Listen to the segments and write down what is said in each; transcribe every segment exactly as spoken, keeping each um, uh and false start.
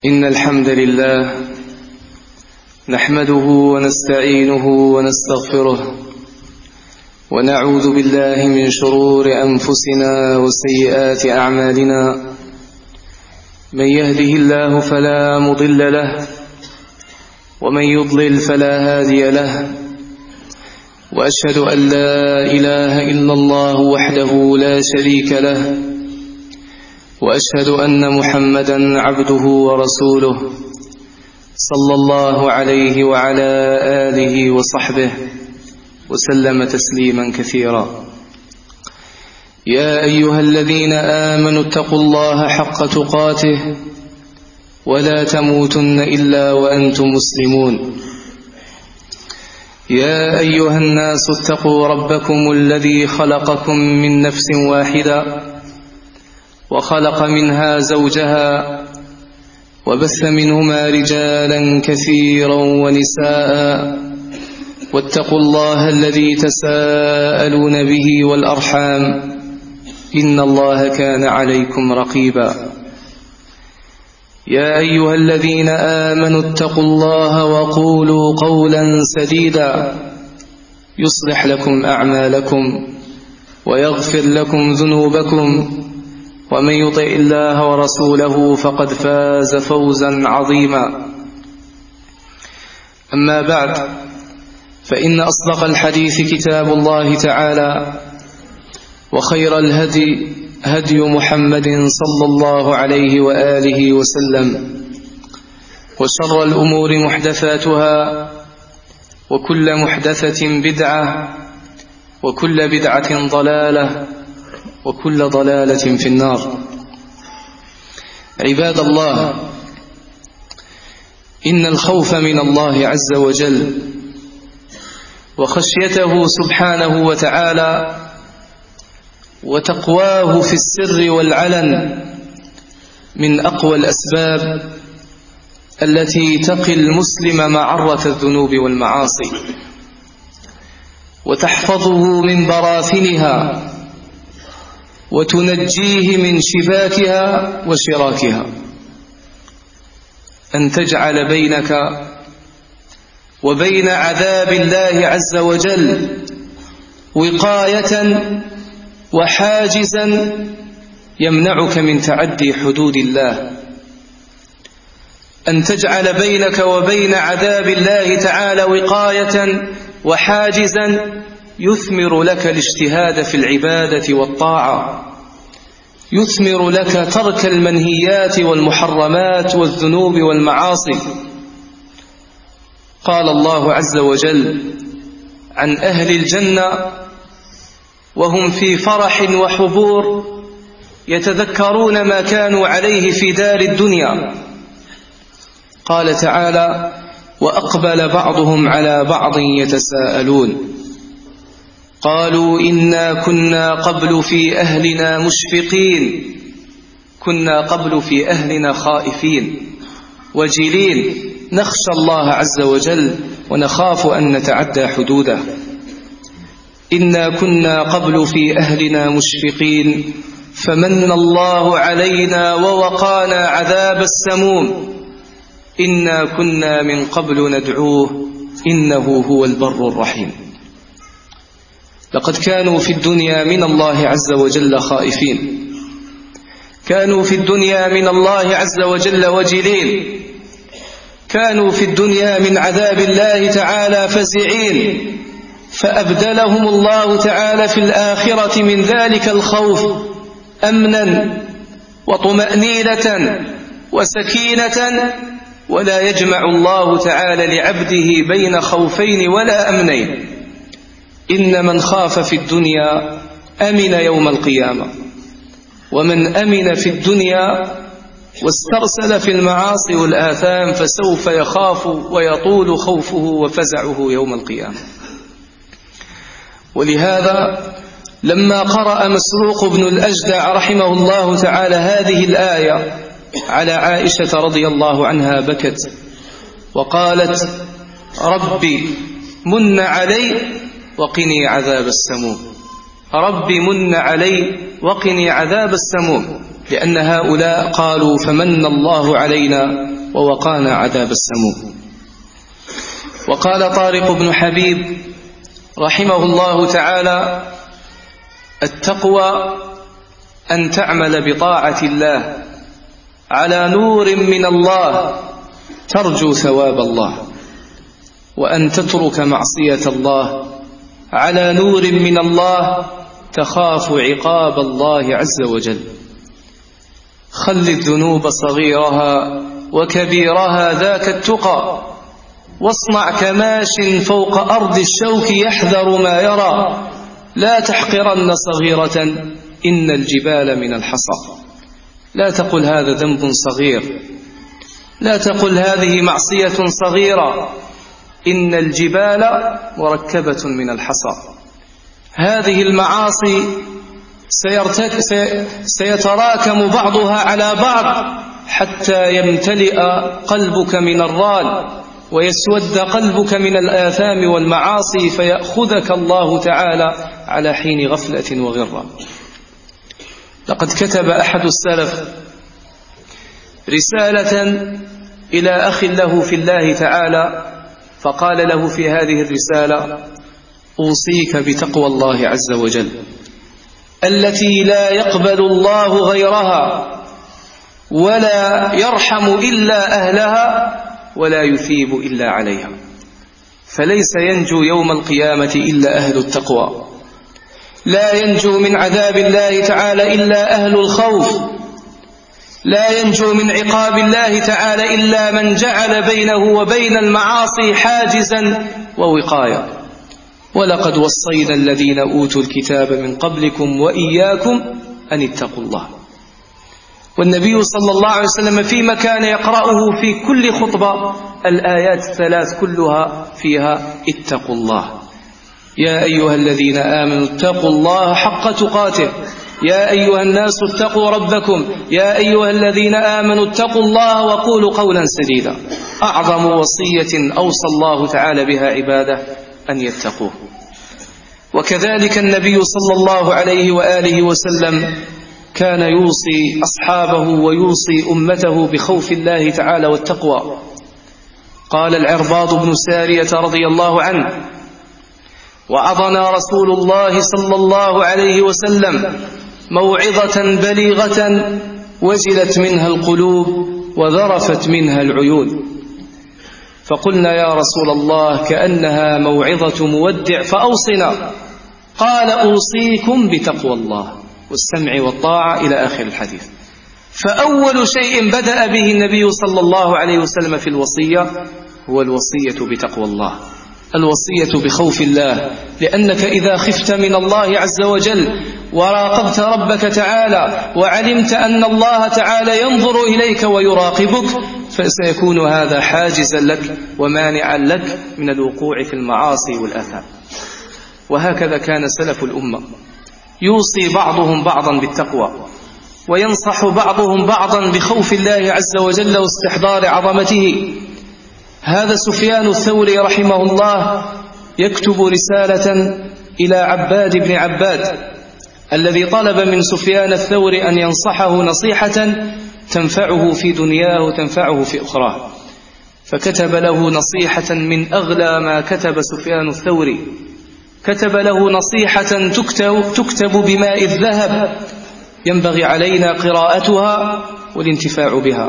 إن الحمد لله نحمده ونستعينه ونستغفره ونعوذ بالله من شرور أنفسنا وسيئات أعمالنا. من يهده الله فلا مضل له ومن يضلل فلا هادي له، وأشهد أن لا إله إلا الله وحده لا شريك له، وأشهد أن محمدا عبده ورسوله صلى الله عليه وعلى آله وصحبه وسلم تسليما كثيرا. يا أيها الذين آمنوا اتقوا الله حق تقاته ولا تموتن إلا وأنتم مسلمون. يا أيها الناس اتقوا ربكم الذي خلقكم من نفس واحدة وخلق منها زوجها وبث منهما رجالا كثيرا ونساء، واتقوا الله الذي تساءلون به والأرحام إن الله كان عليكم رقيبا. يا أيها الذين آمنوا اتقوا الله وقولوا قولا سديدا يصلح لكم أعمالكم ويغفر لكم ذنوبكم، ومن يطع الله ورسوله فقد فاز فوزا عظيما. أما بعد، فإن أصدق الحديث كتاب الله تعالى، وخير الهدي هدي محمد صلى الله عليه وآله وسلم، وشر الأمور محدثاتها، وكل محدثة بدعة، وكل بدعة ضلالة، وكل ضلالة في النار. عباد الله، إن الخوف من الله عز وجل وخشيته سبحانه وتعالى وتقواه في السر والعلن من أقوى الأسباب التي تقي المسلم معرة الذنوب والمعاصي وتحفظه من براثنها وتنجيه من شباكها وشراكها. أن تجعل بينك وبين عذاب الله عز وجل وقاية وحاجزا يمنعك من تعدي حدود الله. أن تجعل بينك وبين عذاب الله تعالى وقاية وحاجزا يثمر لك الاجتهاد في العبادة والطاعة، يثمر لك ترك المنهيات والمحرمات والذنوب والمعاصي. قال الله عز وجل عن أهل الجنة وهم في فرح وحبور يتذكرون ما كانوا عليه في دار الدنيا. قال تعالى: وأقبل بعضهم على بعض يتساءلون قالوا إنا كنا قبل في أهلنا مشفقين كنا قبل في أهلنا خائفين وجلين نخشى الله عز وجل ونخاف أن نتعدى حدوده. إنا كنا قبل في أهلنا مشفقين فمن الله علينا ووقانا عذاب السموم إنا كنا من قبل ندعوه إنه هو البر الرحيم. لقد كانوا في الدنيا من الله عز وجل خائفين، كانوا في الدنيا من الله عز وجل وجلين، كانوا في الدنيا من عذاب الله تعالى فزعين، فأبدلهم الله تعالى في الآخرة من ذلك الخوف أمنا وطمأنينة وسكينة. ولا يجمع الله تعالى لعبده بين خوفين ولا أمنين. إن من خاف في الدنيا أمن يوم القيامة، ومن أمن في الدنيا واسترسل في المعاصي والآثام فسوف يخاف ويطول خوفه وفزعه يوم القيامة. ولهذا لما قرأ مسروق بن الأجدع رحمه الله تعالى هذه الآية على عائشة رضي الله عنها بكت وقالت: ربي من علي وقني عذاب السموم، ربي من علي وقني عذاب السموم. لأن هؤلاء قالوا: فمن الله علينا ووقانا عذاب السموم. وقال طارق بن حبيب رحمه الله تعالى: التقوى أن تعمل بطاعة الله على نور من الله ترجو ثواب الله، وأن تترك معصية الله على نور من الله تخاف عقاب الله عز وجل. خل الذنوب صغيرها وكبيرها ذاك التقى، واصنع كماش فوق أرض الشوك يحذر ما يرى، لا تحقرن صغيرة إن الجبال من الحصى. لا تقل هذا ذنب صغير، لا تقل هذه معصية صغيرة، إن الجبال مركبة من الحصى. هذه المعاصي سيتراكم بعضها على بعض حتى يمتلئ قلبك من الران ويسود قلبك من الآثام والمعاصي، فيأخذك الله تعالى على حين غفلة وغرة. لقد كتب أحد السلف رسالة إلى أخ له في الله تعالى، فقال له في هذه الرسالة: أوصيك بتقوى الله عز وجل التي لا يقبل الله غيرها، ولا يرحم إلا أهلها، ولا يثيب إلا عليها. فليس ينجو يوم القيامة إلا أهل التقوى، لا ينجو من عذاب الله تعالى إلا أهل الخوف، لا ينجو من عقاب الله تعالى إلا من جعل بينه وبين المعاصي حاجزا ووقاية. ولقد وصينا الذين أوتوا الكتاب من قبلكم وإياكم أن اتقوا الله. والنبي صلى الله عليه وسلم فيما كان يقرأه في كل خطبة الآيات الثلاث كلها فيها اتقوا الله. يا أيها الذين آمنوا اتقوا الله حق تقاته، يا أيها الناس اتقوا ربكم، يا أيها الذين آمنوا اتقوا الله وقولوا قولا سديدا. أعظم وصية أوصى الله تعالى بها عباده أن يتقوه. وكذلك النبي صلى الله عليه وآله وسلم كان يوصي أصحابه ويوصي أمته بخوف الله تعالى والتقوى. قال العرباض بن سارية رضي الله عنه: وعظنا رسول الله صلى الله عليه وسلم موعظة بليغة وجلت منها القلوب وذرفت منها العيون. فقلنا: يا رسول الله كأنها موعظة مودع فأوصنا. قال: أوصيكم بتقوى الله والسمع والطاعة إلى آخر الحديث. فأول شيء بدأ به النبي صلى الله عليه وسلم في الوصية هو الوصية بتقوى الله، الوصية بخوف الله، لأنك إذا خفت من الله عز وجل وراقبت ربك تعالى وعلمت أن الله تعالى ينظر إليك ويراقبك، فسيكون هذا حاجزا لك ومانعا لك من الوقوع في المعاصي والآثام. وهكذا كان سلف الأمة، يوصي بعضهم بعضا بالتقوى، وينصح بعضهم بعضا بخوف الله عز وجل واستحضار عظمته. هذا سفيان الثوري رحمه الله يكتب رسالة إلى عباد بن عباد الذي طلب من سفيان الثوري أن ينصحه نصيحة تنفعه في دنياه وتنفعه في أخراه، فكتب له نصيحة من أغلى ما كتب سفيان الثوري. كتب له نصيحة تكتب, تكتب بماء الذهب ينبغي علينا قراءتها والانتفاع بها.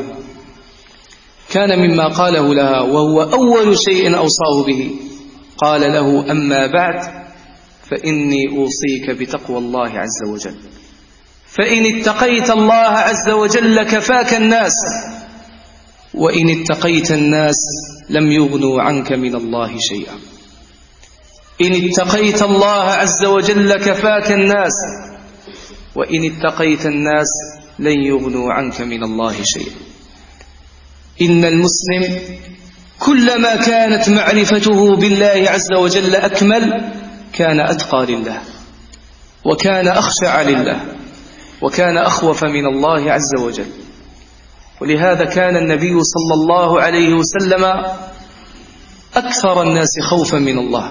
كان مما قاله لها وهو أول شيء أوصاه به، قال له: أما بعد فإني أوصيك بتقوى الله عز وجل، فإن اتقيت الله عز وجل كفاك الناس، وإن اتقيت الناس لم يغنوا عنك من الله شيئا. إن اتقيت الله عز وجل كفاك الناس، وإن اتقيت الناس لن يغنوا عنك من الله شيئا. إن المسلم كلما كانت معرفته بالله عز وجل أكمل كان أتقى لله، وكان أخشع لله، وكان أخوف من الله عز وجل. ولهذا كان النبي صلى الله عليه وسلم أكثر الناس خوفا من الله،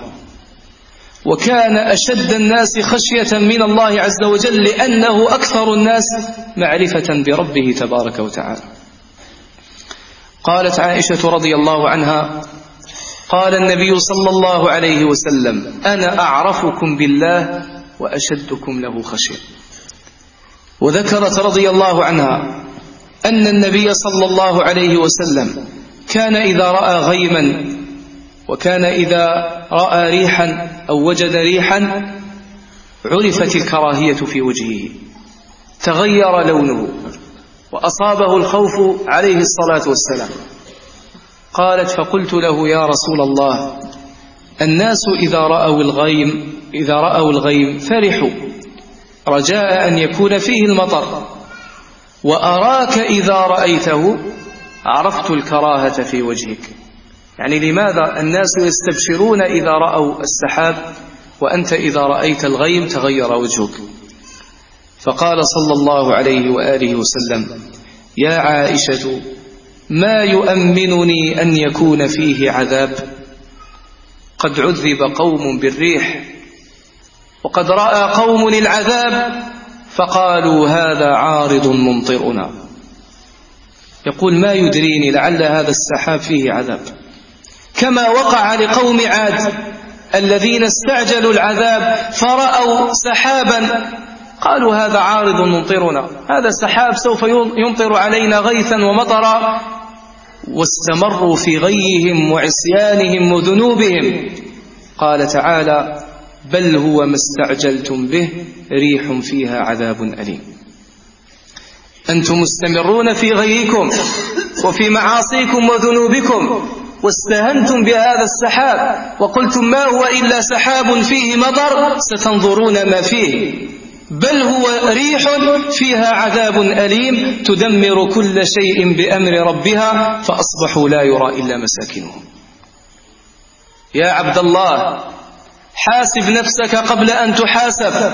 وكان أشد الناس خشية من الله عز وجل، لأنه أكثر الناس معرفة بربه تبارك وتعالى. قالت عائشة رضي الله عنها: قال النبي صلى الله عليه وسلم: أنا أعرفكم بالله وأشدكم له خشية. وذكرت رضي الله عنها أن النبي صلى الله عليه وسلم كان إذا رأى غيما، وكان إذا رأى ريحا أو وجد ريحا عرفت الكراهية في وجهه، تغير لونه وأصابه الخوف عليه الصلاة والسلام. قالت: فقلت له: يا رسول الله، الناس إذا رأوا الغيم إذا رأوا الغيم فرحوا رجاء أن يكون فيه المطر، وأراك إذا رأيته عرفت الكراهة في وجهك. يعني لماذا الناس يستبشرون إذا رأوا السحاب وأنت إذا رأيت الغيم تغير وجهك؟ فقال صلى الله عليه وآله وسلم: يا عائشة، ما يؤمنني أن يكون فيه عذاب؟ قد عذب قوم بالريح، وقد رأى قوم العذاب فقالوا هذا عارض ممطرنا. يقول: ما يدريني، لعل هذا السحاب فيه عذاب، كما وقع لقوم عاد الذين استعجلوا العذاب فرأوا سحابا قالوا هذا عارض ممطرنا، هذا السحاب سوف يمطر علينا غيثا ومطرا، واستمروا في غيهم وعصيانهم وذنوبهم. قال تعالى: بل هو ما استعجلتم به ريح فيها عذاب أليم. أنتم مستمرون في غيكم وفي معاصيكم وذنوبكم، واستهنتم بهذا السحاب وقلتم ما هو إلا سحاب فيه مطر، ستنظرون ما فيه، بل هو ريح فيها عذاب أليم تدمر كل شيء بأمر ربها فأصبحوا لا يرى إلا مساكنهم. يا عبد الله، حاسب نفسك قبل أن تحاسب،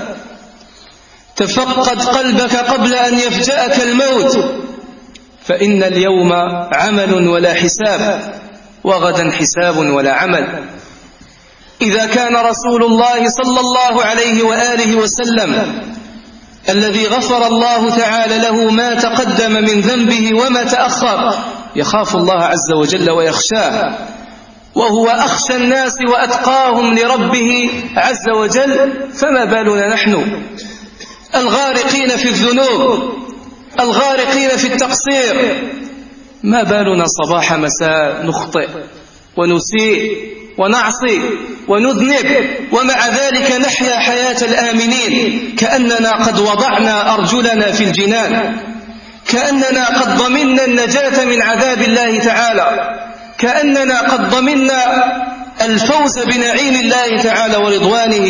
تفقد قلبك قبل أن يفجأك الموت، فإن اليوم عمل ولا حساب، وغدا حساب ولا عمل. إذا كان رسول الله صلى الله عليه وآله وسلم الذي غفر الله تعالى له ما تقدم من ذنبه وما تأخر يخاف الله عز وجل ويخشاه، وهو أخشى الناس وأتقاهم لربه عز وجل، فما بالنا نحن الغارقين في الذنوب، الغارقين في التقصير؟ ما بالنا صباح مساء نخطئ ونسيء ونعصي ونذنب، ومع ذلك نحيا حياة الآمنين كأننا قد وضعنا أرجلنا في الجنان، كأننا قد ضمننا النجاة من عذاب الله تعالى، كأننا قد ضمننا الفوز بنعيم الله تعالى ورضوانه.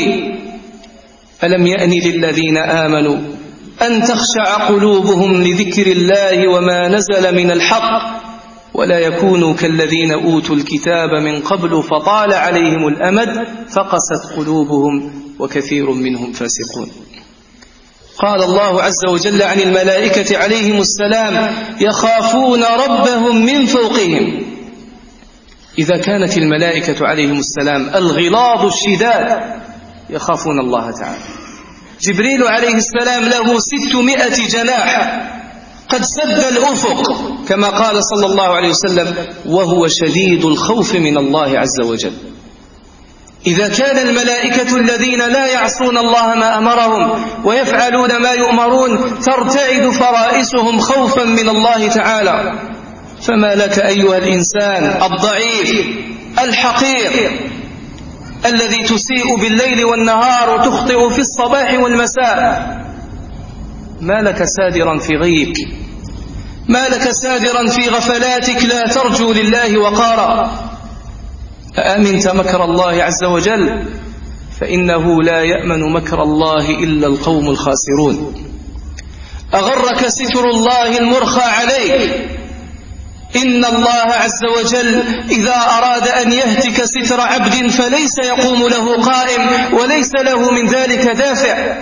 ألم يأن للذين آمنوا أن تخشع قلوبهم لذكر الله وما نزل من الحق، ولا يكونوا كالذين أوتوا الكتاب من قبل فطال عليهم الأمد فقست قلوبهم وكثير منهم فاسقون. قال الله عز وجل عن الملائكة عليهم السلام: يخافون ربهم من فوقهم. إذا كانت الملائكة عليهم السلام الغلاظ الشداد يخافون الله تعالى، جبريل عليه السلام له ستمائة جناح قد سد الأفق كما قال صلى الله عليه وسلم، وهو شديد الخوف من الله عز وجل. إذا كان الملائكة الذين لا يعصون الله ما أمرهم ويفعلون ما يؤمرون ترتعد فرائسهم خوفا من الله تعالى، فما لك أيها الإنسان الضعيف الحقير الذي تسيء بالليل والنهار وتخطئ في الصباح والمساء؟ ما لك سادرا في غيك، ما لك سادرا في غفلاتك لا ترجو لله وقارا؟ أأمنت مكر الله عز وجل؟ فإنه لا يأمن مكر الله إلا القوم الخاسرون. أغرك ستر الله المرخى عليك؟ إن الله عز وجل إذا أراد أن يهتك ستر عبد فليس يقوم له قائم وليس له من ذلك دافع.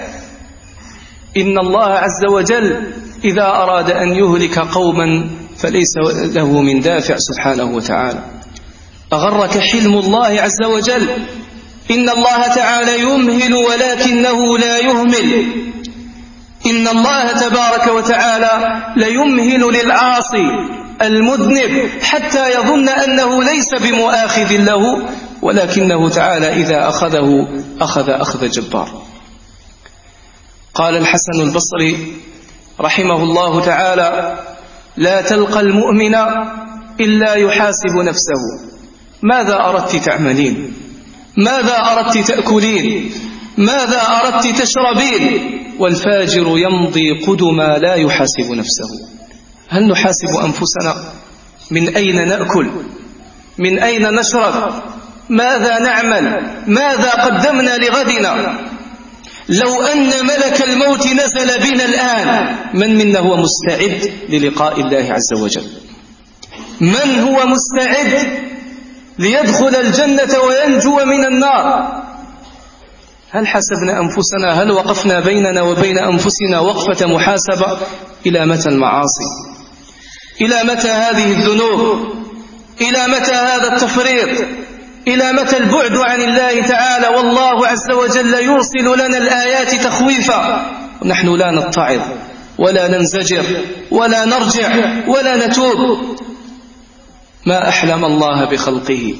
إن الله عز وجل إذا أراد أن يهلك قوما فليس له من دافع سبحانه وتعالى. أغرك حلم الله عز وجل؟ إن الله تعالى يمهل ولكنه لا يهمل. إن الله تبارك وتعالى ليمهل للعاصي المذنب حتى يظن أنه ليس بمؤاخذ له، ولكنه تعالى إذا أخذه أخذ أخذ جبار. قال الحسن البصري رحمه الله تعالى: لا تلقى المؤمن إلا يحاسب نفسه: ماذا أردت تعملين؟ ماذا أردت تأكلين؟ ماذا أردت تشربين؟ والفاجر يمضي قدما لا يحاسب نفسه. هل نحاسب أنفسنا؟ من أين نأكل؟ من أين نشرب؟ ماذا نعمل؟ ماذا قدمنا لغدنا؟ لو أن ملك الموت نزل بنا الآن، من منا هو مستعد للقاء الله عز وجل؟ من هو مستعد ليدخل الجنة وينجو من النار؟ هل حسبنا أنفسنا؟ هل وقفنا بيننا وبين أنفسنا وقفة محاسبة؟ إلى متى المعاصي؟ إلى متى هذه الذنوب؟ إلى متى هذا التفريط؟ إلى متى البعد عن الله تعالى؟ والله عز وجل يرسل لنا الآيات تخويفا ونحن لا نتعظ ولا ننزجر ولا نرجع ولا نتوب. ما أحلم الله بخلقه.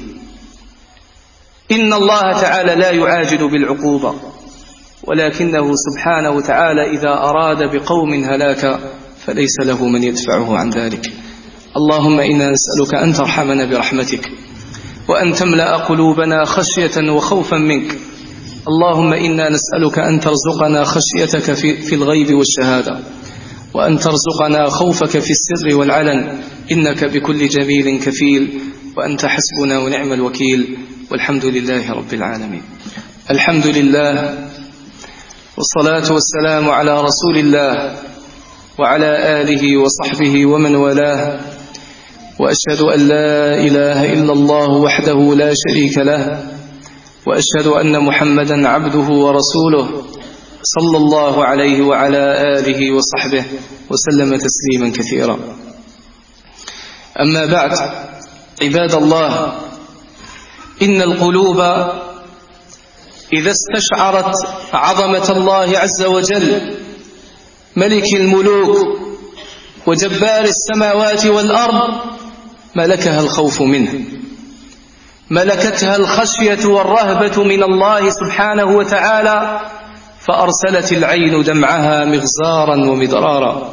إن الله تعالى لا يعاجل بالعقوبة، ولكنه سبحانه وتعالى إذا أراد بقوم هلاكا فليس له من يدفعه عن ذلك. اللهم إنا نسألك أن ترحمنا برحمتك، وأن تملأ قلوبنا خشية وخوفا منك. اللهم إنا نسألك أن ترزقنا خشيتك في, في الغيب والشهادة، وأن ترزقنا خوفك في السر والعلن، إنك بكل جميل كفيل، وأنت حسبنا ونعم الوكيل، والحمد لله رب العالمين. الحمد لله، والصلاة والسلام على رسول الله وعلى آله وصحبه ومن والاه، وأشهد أن لا إله إلا الله وحده لا شريك له، وأشهد أن محمدا عبده ورسوله صلى الله عليه وعلى آله وصحبه وسلم تسليما كثيرا. أما بعد، عباد الله، إن القلوب إذا استشعرت عظمة الله عز وجل ملك الملوك وجبار السماوات والأرض ملكها الخوف منه، ملكتها الخشية والرهبة من الله سبحانه وتعالى، فأرسلت العين دمعها مغزارا ومدرارا.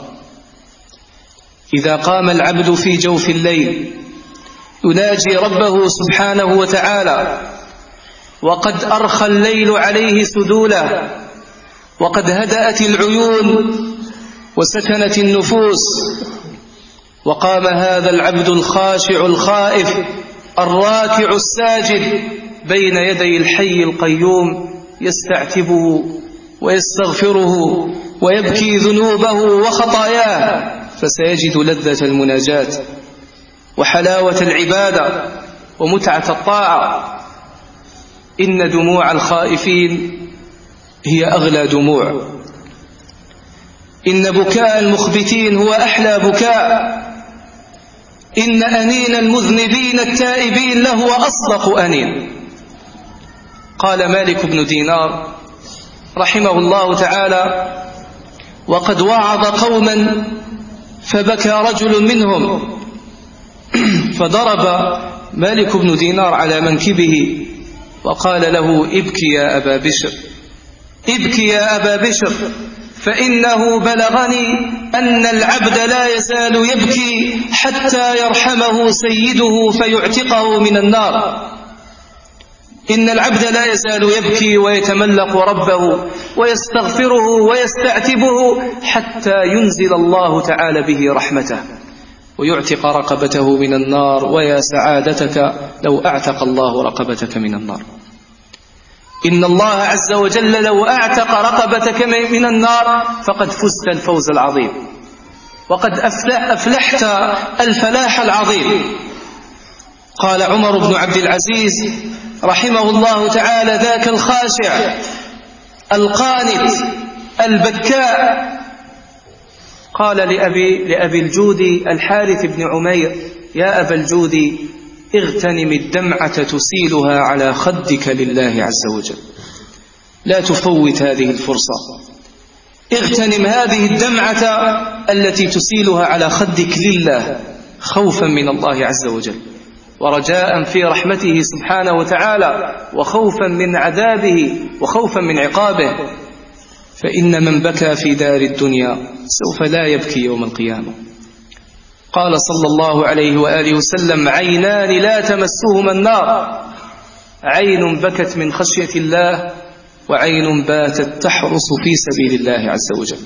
إذا قام العبد في جوف الليل يناجي ربه سبحانه وتعالى، وقد أرخى الليل عليه سدوله، وقد هدأت العيون وسكنت النفوس، وقام هذا العبد الخاشع الخائف الراكع الساجد بين يدي الحي القيوم يستعتبه ويستغفره ويبكي ذنوبه وخطاياه، فسيجد لذة المناجاة وحلاوة العبادة ومتعة الطاعة. إن دموع الخائفين هي أغلى دموع، إن بكاء المخبتين هو أحلى بكاء، إن أنين المذنبين التائبين لهو أصدق أنين. قال مالك بن دينار رحمه الله تعالى: وقد وعظ قوما فبكى رجل منهم، فضرب مالك بن دينار على منكبه وقال له: ابكي يا أبا بشر، ابكي يا أبا بشر، فإنه بلغني أن العبد لا يزال يبكي حتى يرحمه سيده فيعتقه من النار. إن العبد لا يزال يبكي ويتملق ربه ويستغفره ويستعتبه حتى ينزل الله تعالى به رحمته ويعتق رقبته من النار. ويا سعادتك لو أعتق الله رقبتك من النار. إن الله عز وجل لو أعتق رقبتك من النار فقد فزت الفوز العظيم، وقد أفلحت الفلاح العظيم. قال عمر بن عبد العزيز رحمه الله تعالى: ذاك الخاشع القانت البكاء. قال لأبي, لأبي الجود الحارث بن عمير: يا أبا الجود، اغتنم الدمعة تسيلها على خدك لله عز وجل، لا تفوت هذه الفرصة. اغتنم هذه الدمعة التي تسيلها على خدك لله، خوفا من الله عز وجل ورجاء في رحمته سبحانه وتعالى وخوفا من عذابه وخوفا من عقابه. فإن من بكى في دار الدنيا سوف لا يبكي يوم القيامة. قال صلى الله عليه وآله وسلم: عينان لا تمسهما النار، عين بكت من خشية الله وعين باتت تحرس في سبيل الله عز وجل.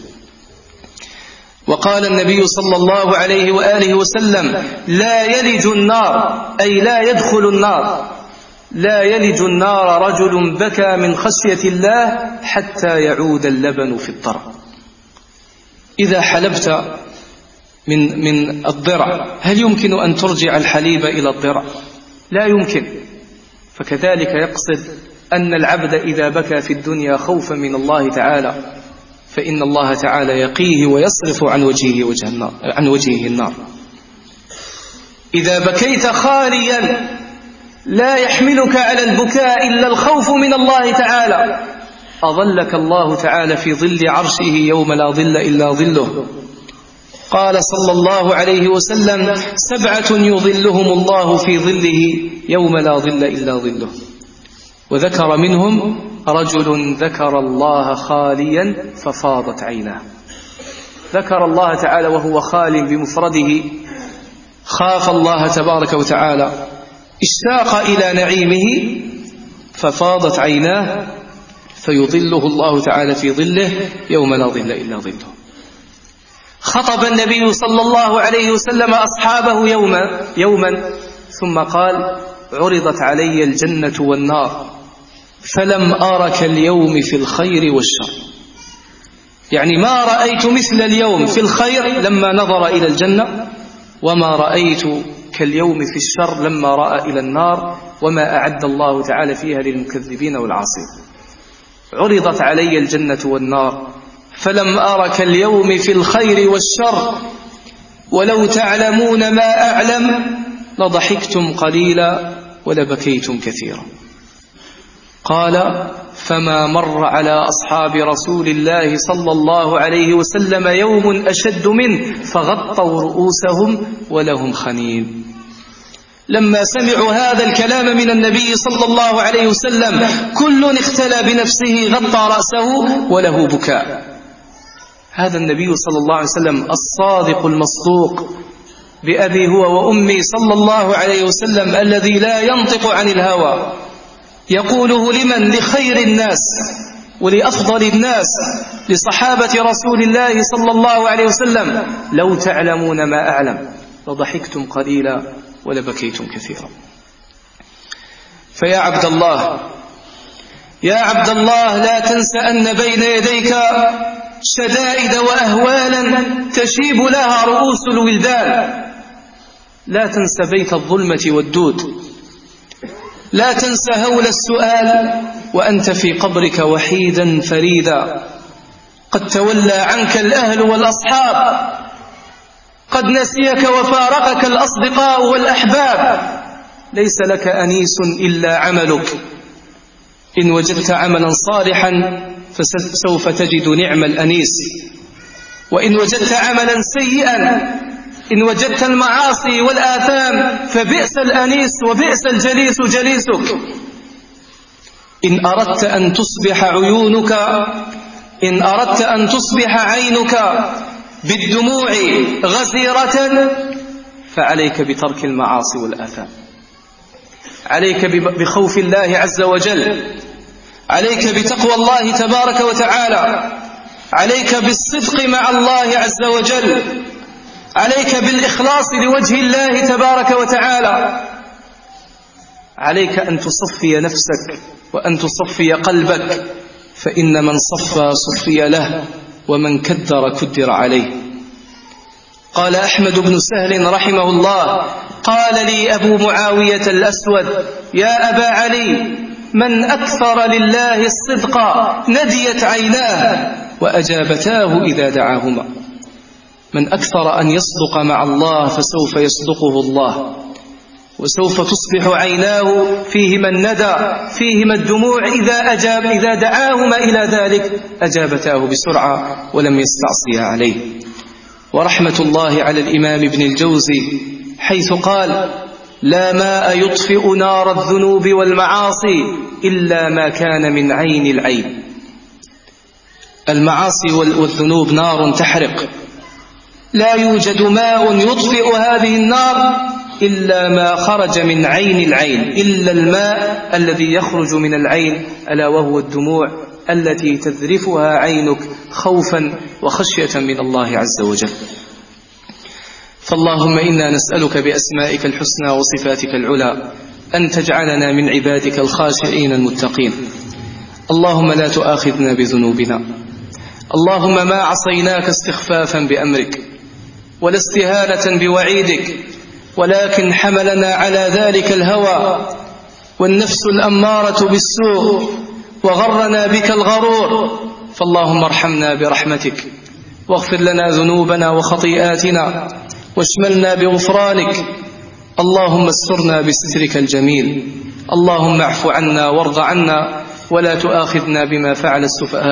وقال النبي صلى الله عليه وآله وسلم: لا يلج النار، أي لا يدخل النار، لا يلج النار رجل بكى من خشية الله حتى يعود اللبن في الضرع. إذا حلبت من من الضرع هل يمكن أن ترجع الحليب إلى الضرع؟ لا يمكن. فكذلك يقصد أن العبد إذا بكى في الدنيا خوفا من الله تعالى فإن الله تعالى يقيه ويصرف عن وجهه وجه النار عن وجهه النار. إذا بكيت خاليا لا يحملك على البكاء إلا الخوف من الله تعالى أظلك الله تعالى في ظل عرشه يوم لا ظل إلا ظله. قال صلى الله عليه وسلم: سبعة يظلهم الله في ظله يوم لا ظل إلا ظله. وذكر منهم رجل ذكر الله خاليا ففاضت عيناه. ذكر الله تعالى وهو خال بمفرده، خاف الله تبارك وتعالى، اشتاق إلى نعيمه ففاضت عيناه فيظله الله تعالى في ظله يوم لا ظل إلا ظله. خطب النبي صلى الله عليه وسلم أصحابه يوما, يوما ثم قال: عرضت علي الجنة والنار فلم أرك اليوم في الخير والشر. يعني ما رأيت مثل اليوم في الخير لما نظر إلى الجنة، وما رأيت كاليوم في الشر لما رأى إلى النار وما أعد الله تعالى فيها للمكذبين والعاصين. عرضت علي الجنة والنار فلم أرك اليوم في الخير والشر ولو تعلمون ما أعلم لضحكتم قليلا ولبكيتم كثيرا. قال: فما مر على أصحاب رسول الله صلى الله عليه وسلم يوم أشد منه فغطوا رؤوسهم ولهم خنين. لما سمعوا هذا الكلام من النبي صلى الله عليه وسلم كل اختلى بنفسه غطى رأسه وله بكاء. هذا النبي صلى الله عليه وسلم الصادق المصدوق بأبي هو وأمي صلى الله عليه وسلم الذي لا ينطق عن الهوى، يقوله لمن؟ لخير الناس ولأفضل الناس، لصحابة رسول الله صلى الله عليه وسلم: لو تعلمون ما أعلم لضحكتم قليلا ولبكيتم كثيرا. فيا عبد الله، يا عبد الله، لا تنس أن بين يديك شدائد وأهوالا تشيب لها رؤوس الولدان. لا تنس بيت الظلمة والدود، لا تنس هول السؤال وأنت في قبرك وحيدا فريدا، قد تولى عنك الأهل والأصحاب، قد نسيك وفارقك الأصدقاء والأحباب، ليس لك أنيس إلا عملك. إن وجدت عملا صالحا فسوف تجد نعم الأنيس، وإن وجدت عملا سيئا، إن وجدت المعاصي والآثام فبئس الأنيس وبئس الجليس جليسك. إن أردت أن تصبح عيونك إن أردت أن تصبح عينك بالدموع غزيرة فعليك بترك المعاصي والآثام، عليك بخوف الله عز وجل، عليك بتقوى الله تبارك وتعالى، عليك بالصدق مع الله عز وجل، عليك بالإخلاص لوجه الله تبارك وتعالى، عليك أن تصفي نفسك وأن تصفي قلبك، فإن من صفى صفي له ومن كدر كدر عليه. قال أحمد بن سهل رحمه الله: قال لي أبو معاوية الأسود: يا أبا علي، من أكثر لله الصدق نديت عيناه وأجابتاه إذا دعاهما. من أكثر أن يصدق مع الله فسوف يصدقه الله، وسوف تصبح عيناه فيهما الندى فيهما الدموع إذا أجاب إذا دعاهما إلى ذلك أجابتاه بسرعة ولم يستعصيا عليه. ورحمة الله على الإمام ابن الجوزي حيث قال: لا ماء يطفئ نار الذنوب والمعاصي إلا ما كان من عين العين. المعاصي والذنوب نار تحرق، لا يوجد ماء يطفئ هذه النار إلا ما خرج من عين العين، إلا الماء الذي يخرج من العين، ألا وهو الدموع التي تذرفها عينك خوفا وخشية من الله عز وجل. فاللهم إنا نسألك بأسمائك الحسنى وصفاتك العلى أن تجعلنا من عبادك الخاشعين المتقين. اللهم لا تؤاخذنا بذنوبنا، اللهم ما عصيناك استخفافا بأمرك ولا استهانة بوعيدك، ولكن حملنا على ذلك الهوى والنفس الأمارة بالسوء وغرنا بك الغرور. فاللهم ارحمنا برحمتك واغفر لنا ذنوبنا وخطيئاتنا واشملنا بغفرانك. اللهم استرنا بسترك الجميل، اللهم اعف عنا وارض عنا ولا تؤاخذنا بما فعل السفهاء